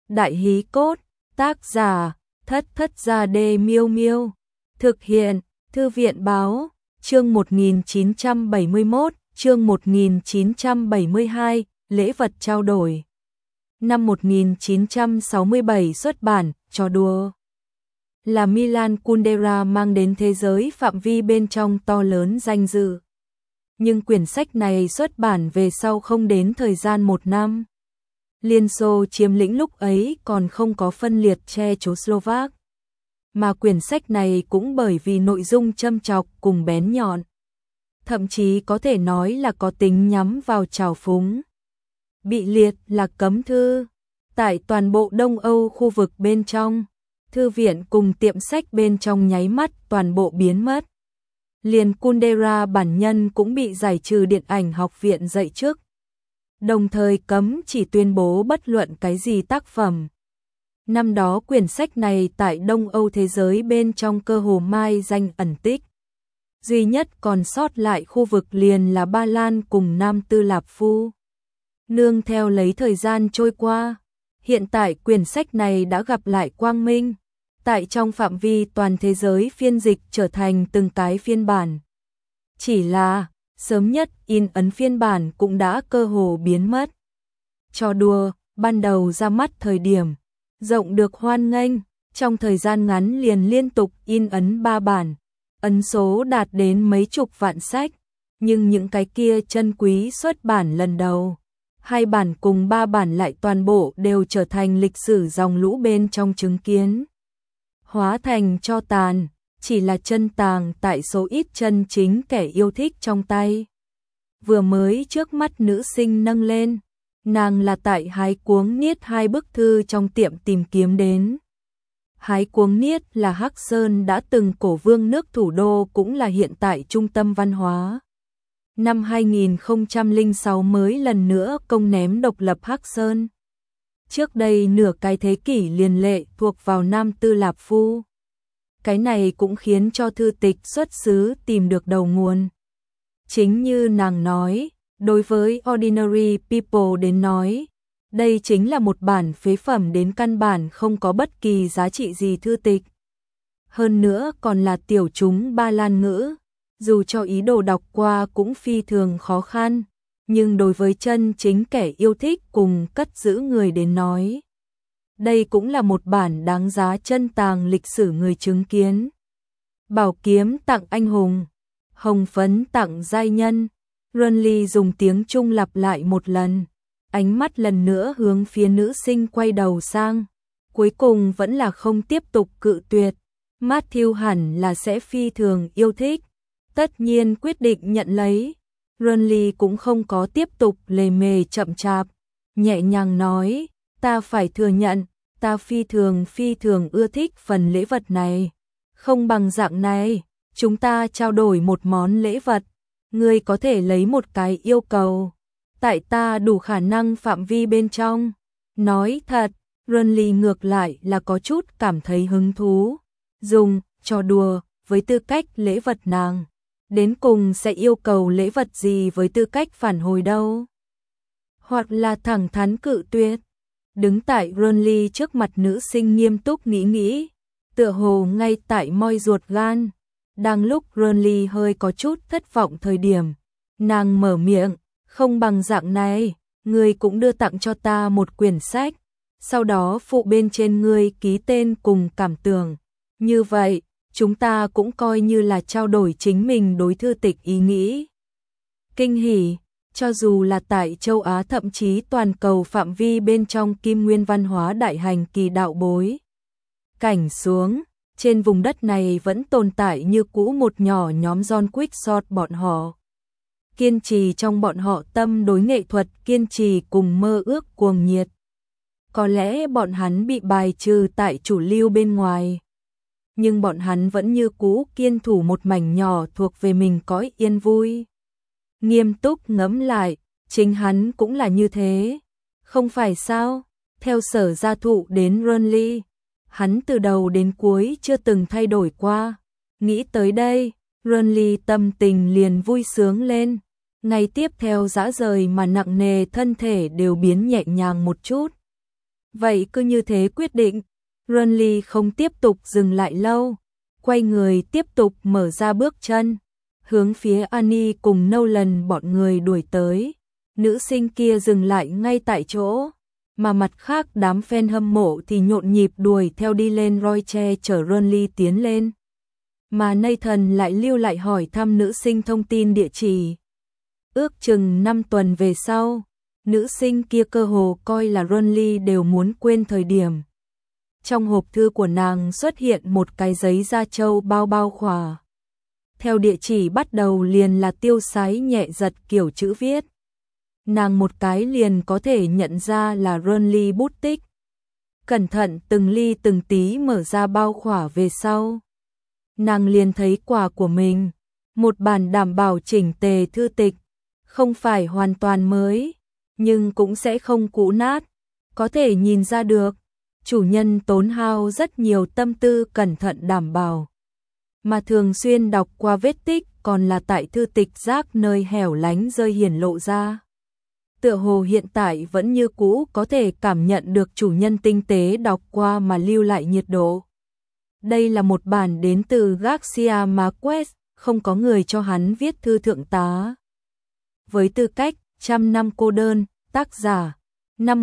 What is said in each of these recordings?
Đại hí cốt, tác giả, Thất Thất Gia Đê Miêu Miêu. Thực hiện, Thư viện báo, chương 1971, chương 1972, lễ vật trao đổi. Năm 1967 xuất bản, trò đùa. Là Milan Kundera mang đến thế giới phạm vi bên trong to lớn danh dự. Nhưng quyển sách này xuất bản về sau không đến thời gian 1 năm. Liên Xô chiếm lĩnh lúc ấy còn không có phân liệt Czechoslovak. Mà quyển sách này cũng bởi vì nội dung châm chọc cùng bén nhọn. Thậm chí có thể nói là có tính nhắm vào trào phúng. Bị liệt là cấm thư. Tại toàn bộ Đông Âu khu vực bên trong, thư viện cùng tiệm sách bên trong nháy mắt toàn bộ biến mất. Liền Kundera bản nhân cũng bị giải trừ điện ảnh học viện dạy trước. Đồng thời cấm chỉ tuyên bố bất luận cái gì tác phẩm. Năm đó quyển sách này tại Đông Âu thế giới bên trong cơ hồ mai danh ẩn tích. Duy nhất còn sót lại khu vực liền là Ba Lan cùng Nam Tư Lạp Phu. Nương theo lấy thời gian trôi qua, hiện tại quyển sách này đã gặp lại quang minh. Tại trong phạm vi toàn thế giới phiên dịch trở thành từng cái phiên bản. Chỉ là, sớm nhất in ấn phiên bản cũng đã cơ hồ biến mất. Trò đùa, ban đầu ra mắt thời điểm, rộng được hoan nghênh, trong thời gian ngắn liền liên tục in ấn 3 bản, ấn số đạt đến mấy chục vạn sách, nhưng những cái kia chân quý xuất bản lần đầu, 2 bản cùng 3 bản lại toàn bộ đều trở thành lịch sử dòng lũ bên trong chứng kiến. Hóa thành tro tàn, chỉ là chân tàng tại số ít chân chính kẻ yêu thích trong tay. Vừa mới trước mắt nữ sinh nâng lên, nàng là tại Hái Cuống Niết 2 bức thư trong tiệm tìm kiếm đến. Hái Cuống Niết là Hắc Sơn đã từng cổ vương nước thủ đô cũng là hiện tại trung tâm văn hóa. Năm 2006 mới lần nữa công ném độc lập Hắc Sơn. Trước đây nửa cái thế kỷ liền lệ thuộc vào Nam Tư Lạp Phu. Cái này cũng khiến cho thư tịch xuất xứ tìm được đầu nguồn. Chính như nàng nói, đối với ordinary people đến nói, đây chính là một bản phế phẩm đến căn bản không có bất kỳ giá trị gì thư tịch. Hơn nữa còn là tiểu chúng Ba Lan ngữ, dù cho ý đồ đọc qua cũng phi thường khó khăn. Nhưng đối với chân chính kẻ yêu thích cùng cất giữ người đến nói, đây cũng là một bản đáng giá chân tàng lịch sử người chứng kiến. Bảo kiếm tặng anh hùng, hồng phấn tặng giai nhân. Runley dùng tiếng Trung lặp lại một lần, ánh mắt lần nữa hướng phía nữ sinh quay đầu sang. Cuối cùng vẫn là không tiếp tục cự tuyệt. Matthew hẳn là sẽ phi thường yêu thích, tất nhiên quyết định nhận lấy. Runley cũng không có tiếp tục lề mề chậm chạp, nhẹ nhàng nói, ta phải thừa nhận, ta phi thường ưa thích phần lễ vật này. Không bằng dạng này, chúng ta trao đổi một món lễ vật, ngươi có thể lấy một cái yêu cầu, tại ta đủ khả năng phạm vi bên trong. Nói thật, Runley ngược lại là có chút cảm thấy hứng thú, dùng, trò đùa, với tư cách lễ vật nàng. Đến cùng sẽ yêu cầu lễ vật gì với tư cách phản hồi đâu? Hoặc là thẳng thắn cự tuyệt. Đứng tại Runley trước mặt nữ sinh nghiêm túc nghĩ, tựa hồ ngay tại moi ruột gan. Đang lúc Runley hơi có chút thất vọng thời điểm, nàng mở miệng, không bằng dạng này, ngươi cũng đưa tặng cho ta một quyển sách, sau đó phụ bên trên ngươi ký tên cùng cảm tưởng. Như vậy, chúng ta cũng coi như là trao đổi chính mình đối thư tịch ý nghĩ. Kinh hỉ, cho dù là tại châu Á thậm chí toàn cầu phạm vi bên trong kim nguyên văn hóa đại hành kỳ đạo bối. Cảnh xuống, trên vùng đất này vẫn tồn tại như cũ một nhỏ nhóm John Quixote bọn họ. Kiên trì trong bọn họ tâm đối nghệ thuật, kiên trì cùng mơ ước cuồng nhiệt. Có lẽ bọn hắn bị bài trừ tại chủ lưu bên ngoài. Nhưng bọn hắn vẫn như cũ kiên thủ một mảnh nhỏ thuộc về mình cõi yên vui. Nghiêm túc ngẫm lại, chính hắn cũng là như thế. Không phải sao? Theo Sở Gia Thụ đến Runley, hắn từ đầu đến cuối chưa từng thay đổi qua. Nghĩ tới đây, Runley tâm tình liền vui sướng lên. Ngày tiếp theo dã rời mà nặng nề thân thể đều biến nhẹ nhàng một chút. Vậy cứ như thế quyết định. Renly không tiếp tục dừng lại lâu, quay người tiếp tục mở ra bước chân, hướng phía Annie cùng Nolan bọn người đuổi tới. Nữ sinh kia dừng lại ngay tại chỗ, mà mặt khác đám fan hâm mộ thì nhộn nhịp đuổi theo đi lên Royce chở Renly tiến lên. Mà Nathan lại lưu lại hỏi thăm nữ sinh thông tin địa chỉ. Ước chừng 5 tuần về sau, nữ sinh kia cơ hồ coi là Renly đều muốn quên thời điểm. Trong hộp thư của nàng xuất hiện một cái giấy da trâu bao khỏa. Theo địa chỉ bắt đầu liền là tiêu sái nhẹ giật kiểu chữ viết. Nàng một cái liền có thể nhận ra là Renly bút tích. Cẩn thận từng ly từng tí mở ra bao khỏa về sau. Nàng liền thấy quà của mình, một bản đảm bảo chỉnh tề thư tịch, không phải hoàn toàn mới, nhưng cũng sẽ không cũ nát, có thể nhìn ra được. Chủ nhân tốn hao rất nhiều tâm tư cẩn thận đảm bảo, mà thường xuyên đọc qua vết tích còn là tại thư tịch rác nơi hẻo lánh rơi hiển lộ ra. Tựa hồ hiện tại vẫn như cũ có thể cảm nhận được chủ nhân tinh tế đọc qua mà lưu lại nhiệt độ. Đây là một bản đến từ Garcia Marquez, không có người cho hắn viết thư thượng tá. Với tư cách 100 năm cô đơn, tác giả năm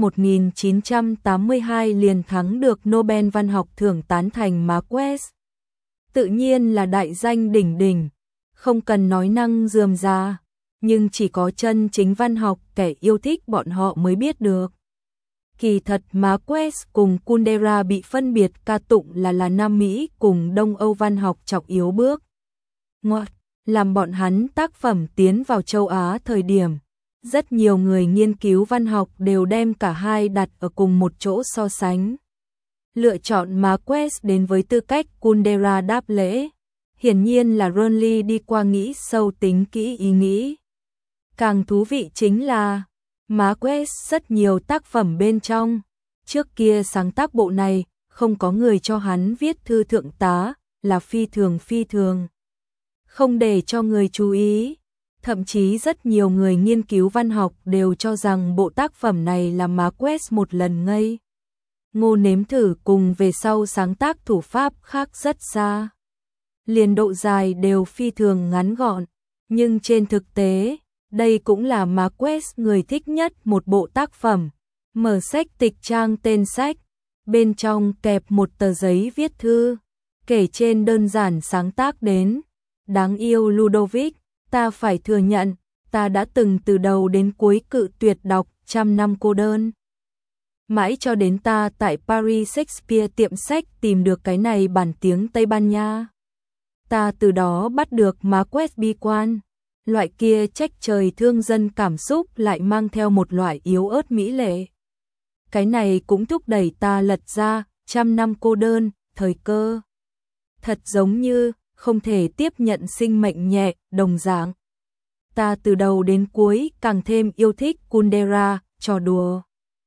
1982 liền thắng được Nobel văn học thưởng tán thành Marquez. Tự nhiên là đại danh đỉnh đỉnh, không cần nói năng rườm rà, nhưng chỉ có chân chính văn học kẻ yêu thích bọn họ mới biết được. Kỳ thật Marquez cùng Kundera bị phân biệt ca tụng là Nam Mỹ cùng Đông Âu văn học trọng yếu bước ngoặt, làm bọn hắn tác phẩm tiến vào châu Á thời điểm. Rất nhiều người nghiên cứu văn học đều đem cả hai đặt ở cùng một chỗ so sánh. Lựa chọn Marquez đến với tư cách Kundera đáp lễ. Hiển nhiên là Renly đi qua nghĩ sâu tính kỹ ý nghĩ. Càng thú vị chính là Marquez rất nhiều tác phẩm bên trong. Trước kia sáng tác bộ này, không có người cho hắn viết thư thượng tá, là phi thường. Không để cho người chú ý. Thậm chí rất nhiều người nghiên cứu văn học đều cho rằng bộ tác phẩm này là Marquez một lần ngây ngô nếm thử cùng về sau sáng tác thủ pháp khác rất xa. Liền độ dài đều phi thường ngắn gọn, nhưng trên thực tế, đây cũng là Marquez người thích nhất một bộ tác phẩm. Mở sách tịch trang tên sách, bên trong kẹp một tờ giấy viết thư, kể trên đơn giản sáng tác đến. Đáng yêu Ludovic, ta phải thừa nhận, ta đã từng từ đầu đến cuối cự tuyệt đọc 100 năm cô đơn. Mãi cho đến ta tại Paris Shakespeare tiệm sách tìm được cái này bản tiếng Tây Ban Nha. Ta từ đó bắt được Marquez bi quan, loại kia trách trời thương dân cảm xúc lại mang theo một loại yếu ớt mỹ lệ. Cái này cũng thúc đẩy ta lật ra 100 năm cô đơn, thời cơ. Thật giống như không thể tiếp nhận sinh mệnh nhẹ, đồng dạng. Ta từ đầu đến cuối càng thêm yêu thích Kundera, trò đùa.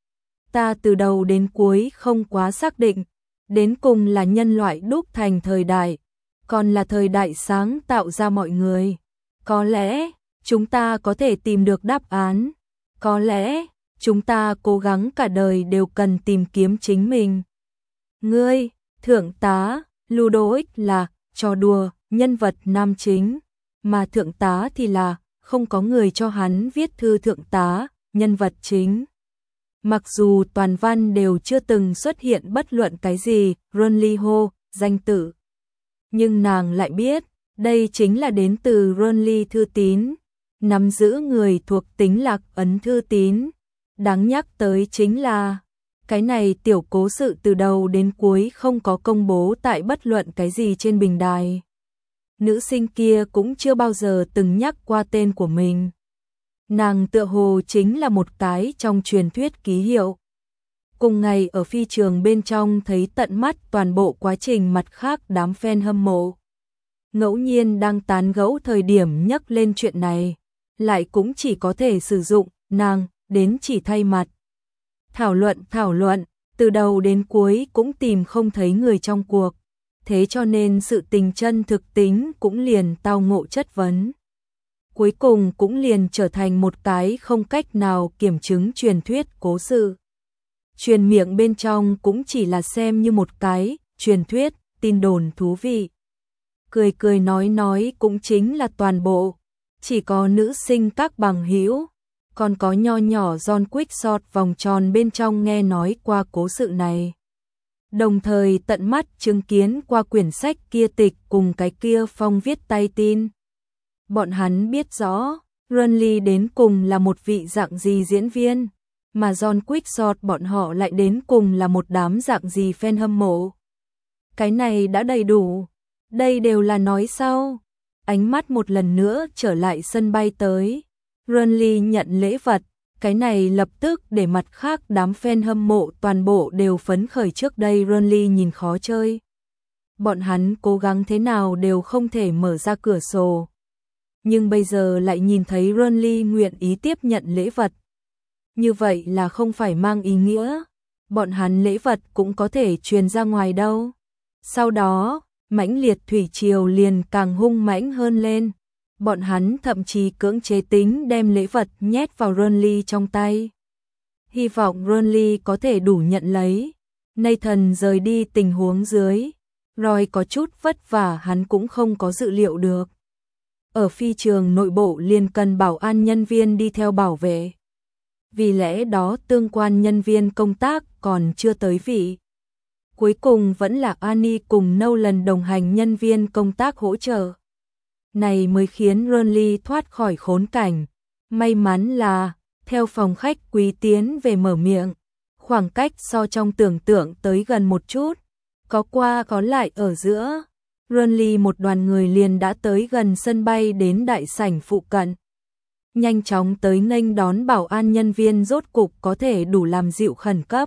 Ta từ đầu đến cuối không quá xác định, đến cùng là nhân loại đúc thành thời đại, còn là thời đại sáng tạo ra mọi người. Có lẽ, chúng ta có thể tìm được đáp án. Có lẽ, chúng ta cố gắng cả đời đều cần tìm kiếm chính mình. Ngươi, thượng tá, Ludovic là trò đùa, nhân vật nam chính, mà thượng tá thì là không có người cho hắn viết thư thượng tá, nhân vật chính. Mặc dù toàn văn đều chưa từng xuất hiện bất luận cái gì, Renly hô, danh tự. Nhưng nàng lại biết, đây chính là đến từ Renly thư tín, nắm giữ người thuộc tính lạc ấn thư tín. Đáng nhắc tới chính là, cái này tiểu cố sự từ đầu đến cuối không có công bố tại bất luận cái gì trên bình đài. Nữ sinh kia cũng chưa bao giờ từng nhắc qua tên của mình. Nàng tựa hồ chính là một cái trong truyền thuyết ký hiệu. Cùng ngày ở phi trường bên trong thấy tận mắt toàn bộ quá trình mặt khác đám fan hâm mộ. Ngẫu nhiên đang tán gẫu thời điểm nhắc lên chuyện này, lại cũng chỉ có thể sử dụng nàng đến chỉ thay mặt. Thảo luận, từ đầu đến cuối cũng tìm không thấy người trong cuộc. Thế cho nên sự tình chân thực tính cũng liền tao ngộ chất vấn. Cuối cùng cũng liền trở thành một cái không cách nào kiểm chứng truyền thuyết cố sự. truyền miệng bên trong cũng chỉ là xem như một cái truyền thuyết, tin đồn thú vị. Cười cười nói cũng chính là toàn bộ, chỉ có nữ sinh các bằng hữu, còn có nho nhỏ John Quickshot vòng tròn bên trong nghe nói qua cố sự này. Đồng thời tận mắt chứng kiến qua quyển sách kia tịch cùng cái kia phong viết tay tin. Bọn hắn biết rõ, Renly đến cùng là một vị dạng gì diễn viên, mà John Quickshot bọn họ lại đến cùng là một đám dạng gì fan hâm mộ. Cái này đã đầy đủ, đây đều là nói sau. Ánh mắt một lần nữa trở lại sân bay tới. Renly nhận lễ vật, cái này lập tức để mặt khác đám fan hâm mộ toàn bộ đều phấn khởi. Trước đây Renly nhìn khó chơi. Bọn hắn cố gắng thế nào đều không thể mở ra cửa sổ. Nhưng bây giờ lại nhìn thấy Renly nguyện ý tiếp nhận lễ vật. Như vậy là không phải mang ý nghĩa, bọn hắn lễ vật cũng có thể truyền ra ngoài đâu. Sau đó, mãnh liệt thủy triều liền càng hung mãnh hơn lên. Bọn hắn thậm chí cưỡng chế tính đem lễ vật nhét vào Renly trong tay. Hy vọng Renly có thể đủ nhận lấy. Nathan rời đi tình huống dưới. Roy có chút vất vả hắn cũng không có dự liệu được. Ở phi trường nội bộ liền cần bảo an nhân viên đi theo bảo vệ. Vì lẽ đó tương quan nhân viên công tác còn chưa tới vị. Cuối cùng vẫn là Annie cùng Nolan đồng hành nhân viên công tác hỗ trợ. Này mới khiến Renly thoát khỏi khốn cảnh. May mắn là, theo phòng khách Quý tiến về mở miệng, khoảng cách so trong tưởng tượng tới gần một chút, có qua có lại ở giữa. Renly một đoàn người liền đã tới gần sân bay đến đại sảnh phụ cận. Nhanh chóng tới nghênh đón bảo an nhân viên rốt cục có thể đủ làm dịu khẩn cấp.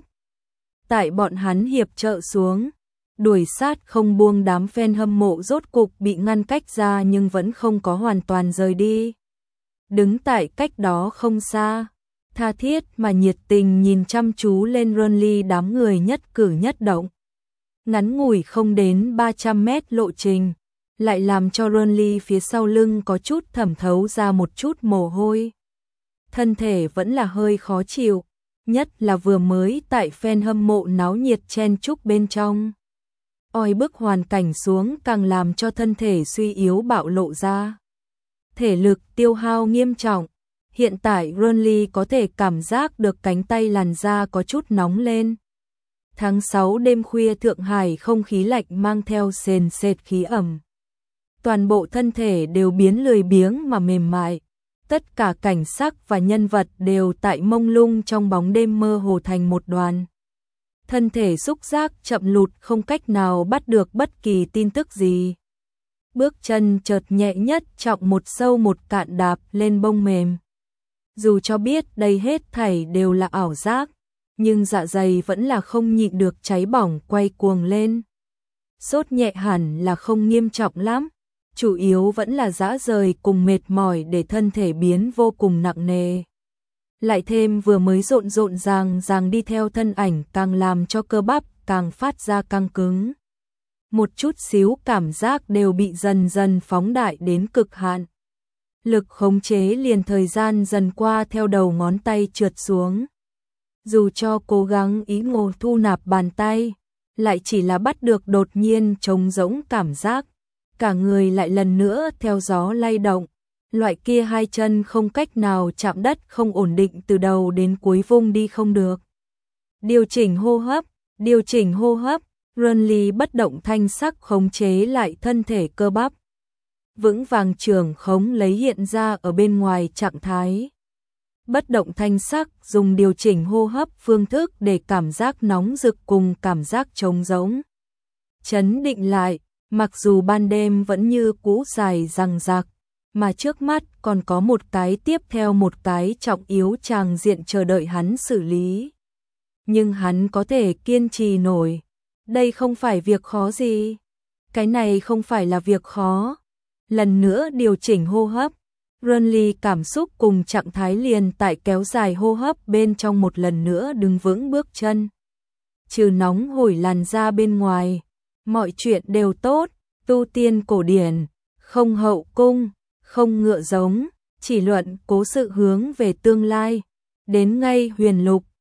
Tại bọn hắn hiệp trợ xuống, đuổi sát không buông đám fan hâm mộ rốt cục bị ngăn cách ra nhưng vẫn không có hoàn toàn rời đi. Đứng tại cách đó không xa, tha thiết mà nhiệt tình nhìn chăm chú lên Renly đám người nhất cử nhất động. Ngắn ngủi không đến 300 mét lộ trình, lại làm cho Renly phía sau lưng có chút thẩm thấu ra một chút mồ hôi. Thân thể vẫn là hơi khó chịu, nhất là vừa mới tại fan hâm mộ náo nhiệt chen chúc bên trong. Oi bức hoàn cảnh xuống càng làm cho thân thể suy yếu bạo lộ ra. Thể lực tiêu hao nghiêm trọng, hiện tại Renly có thể cảm giác được cánh tay làn da có chút nóng lên. Tháng 6 đêm khuya Thượng Hải không khí lạnh mang theo sền sệt khí ẩm. Toàn bộ thân thể đều biến lười biếng mà mềm mại. Tất cả cảnh sắc và nhân vật đều tại mông lung trong bóng đêm mơ hồ thành một đoàn. Thân thể xúc giác chậm lụt không cách nào bắt được bất kỳ tin tức gì. Bước chân chợt nhẹ nhất trọng một sâu một cạn đạp lên bông mềm. Dù cho biết đây hết thảy đều là ảo giác, nhưng dạ dày vẫn là không nhịn được cháy bỏng quay cuồng lên. Sốt nhẹ hẳn là không nghiêm trọng lắm, chủ yếu vẫn là dã rời cùng mệt mỏi để thân thể biến vô cùng nặng nề. Lại thêm vừa mới rộn ràng đi theo thân ảnh càng làm cho cơ bắp càng phát ra căng cứng. Một chút xíu cảm giác đều bị dần dần phóng đại đến cực hạn. Lực khống chế liền thời gian dần qua theo đầu ngón tay trượt xuống. Dù cho cố gắng ý ngộ thu nạp bàn tay, lại chỉ là bắt được đột nhiên trống rỗng cảm giác. Cả người lại lần nữa theo gió lay động. Loại kia hai chân không cách nào chạm đất không ổn định từ đầu đến cuối vung đi không được. Điều chỉnh hô hấp, Renly bất động thanh sắc khống chế lại thân thể cơ bắp. Vững vàng trường khống lấy hiện ra ở bên ngoài trạng thái. Bất động thanh sắc dùng điều chỉnh hô hấp phương thức để cảm giác nóng rực cùng cảm giác trống rỗng. Chấn định lại, mặc dù ban đêm vẫn như cũ dài dằng dặc, mà trước mắt còn có một cái tiếp theo một cái trọng yếu tràng diện chờ đợi hắn xử lý. Nhưng hắn có thể kiên trì nổi. Đây không phải việc khó gì. Cái này không phải là việc khó. Lần nữa điều chỉnh hô hấp. Renly cảm xúc cùng trạng thái liền tại kéo dài hô hấp bên trong một lần nữa đứng vững bước chân. Trừ nóng hổi làn da bên ngoài, mọi chuyện đều tốt, tu tiên cổ điển, không hậu cung, không ngựa giống, chỉ luận cố sự hướng về tương lai, đến ngay huyền lục,